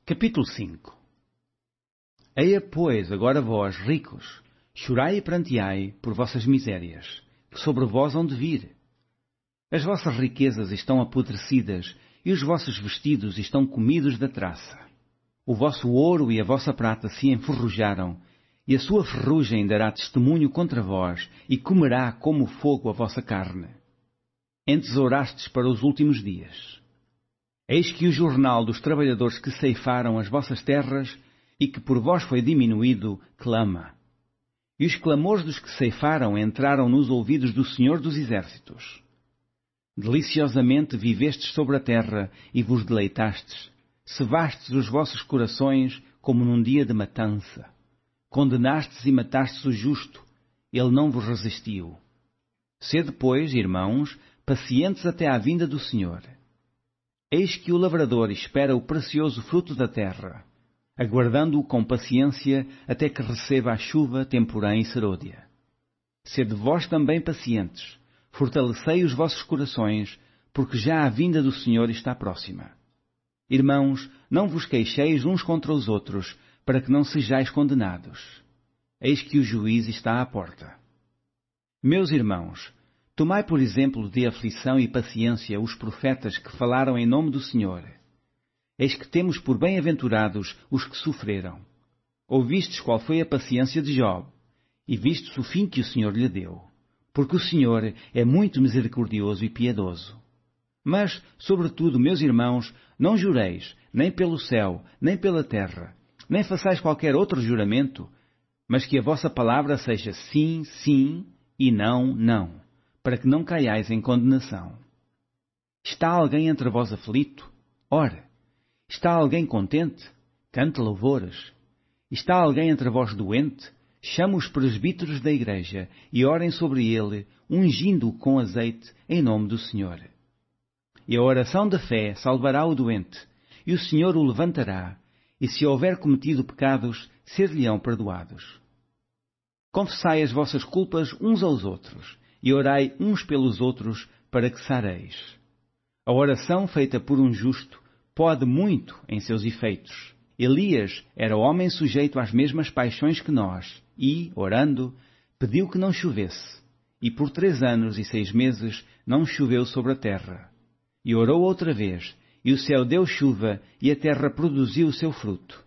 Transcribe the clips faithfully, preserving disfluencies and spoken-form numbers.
Capítulo cinco. Eia, pois, agora vós, ricos, chorai e pranteai por vossas misérias, que sobre vós hão de vir. As vossas riquezas estão apodrecidas, e os vossos vestidos estão comidos da traça. O vosso ouro e a vossa prata se enferrujaram, e a sua ferrugem dará testemunho contra vós, e comerá como fogo a vossa carne. Entesourastes para os últimos dias. Eis que o jornal dos trabalhadores que ceifaram as vossas terras, e que por vós foi diminuído, clama. E os clamores dos que ceifaram entraram nos ouvidos do Senhor dos Exércitos. Deliciosamente vivestes sobre a terra, e vos deleitastes. Cevastes os vossos corações como num dia de matança. Condenastes e matastes o justo, ele não vos resistiu. Sede, pois, irmãos, pacientes até à vinda do Senhor. Eis que o lavrador espera o precioso fruto da terra, aguardando-o com paciência até que receba a chuva, temporã e serôdia. Sede vós também pacientes, fortalecei os vossos corações, porque já a vinda do Senhor está próxima. Irmãos, não vos queixeis uns contra os outros, para que não sejais condenados. Eis que o juiz está à porta. Meus irmãos, tomai por exemplo de aflição e paciência os profetas que falaram em nome do Senhor. Eis que temos por bem-aventurados os que sofreram. Ouvistes qual foi a paciência de Job, e vistes o fim que o Senhor lhe deu. Porque o Senhor é muito misericordioso e piedoso. Mas, sobretudo, meus irmãos, não jureis, nem pelo céu, nem pela terra, nem façais qualquer outro juramento, mas que a vossa palavra seja sim, sim, e não, não, para que não caiais em condenação. Está alguém entre vós aflito? Ora. Está alguém contente? Cante louvores. Está alguém entre vós doente? Chama os presbíteros da igreja e orem sobre ele, ungindo-o com azeite em nome do Senhor. E a oração da fé salvará o doente, e o Senhor o levantará, e se houver cometido pecados, ser-lhe-ão perdoados. Confessai as vossas culpas uns aos outros, e orai uns pelos outros, para que sareis. A oração feita por um justo pode muito em seus efeitos. Elias era homem sujeito às mesmas paixões que nós, e, orando, pediu que não chovesse. E por três anos e seis meses não choveu sobre a terra. E orou outra vez, e o céu deu chuva, e a terra produziu o seu fruto.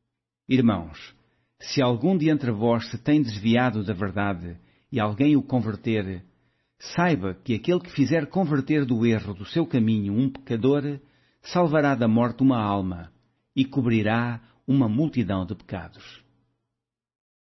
Irmãos, se algum de entre vós se tem desviado da verdade, e alguém o converter, saiba que aquele que fizer converter do erro do seu caminho um pecador, salvará da morte uma alma, e cobrirá uma multidão de pecados.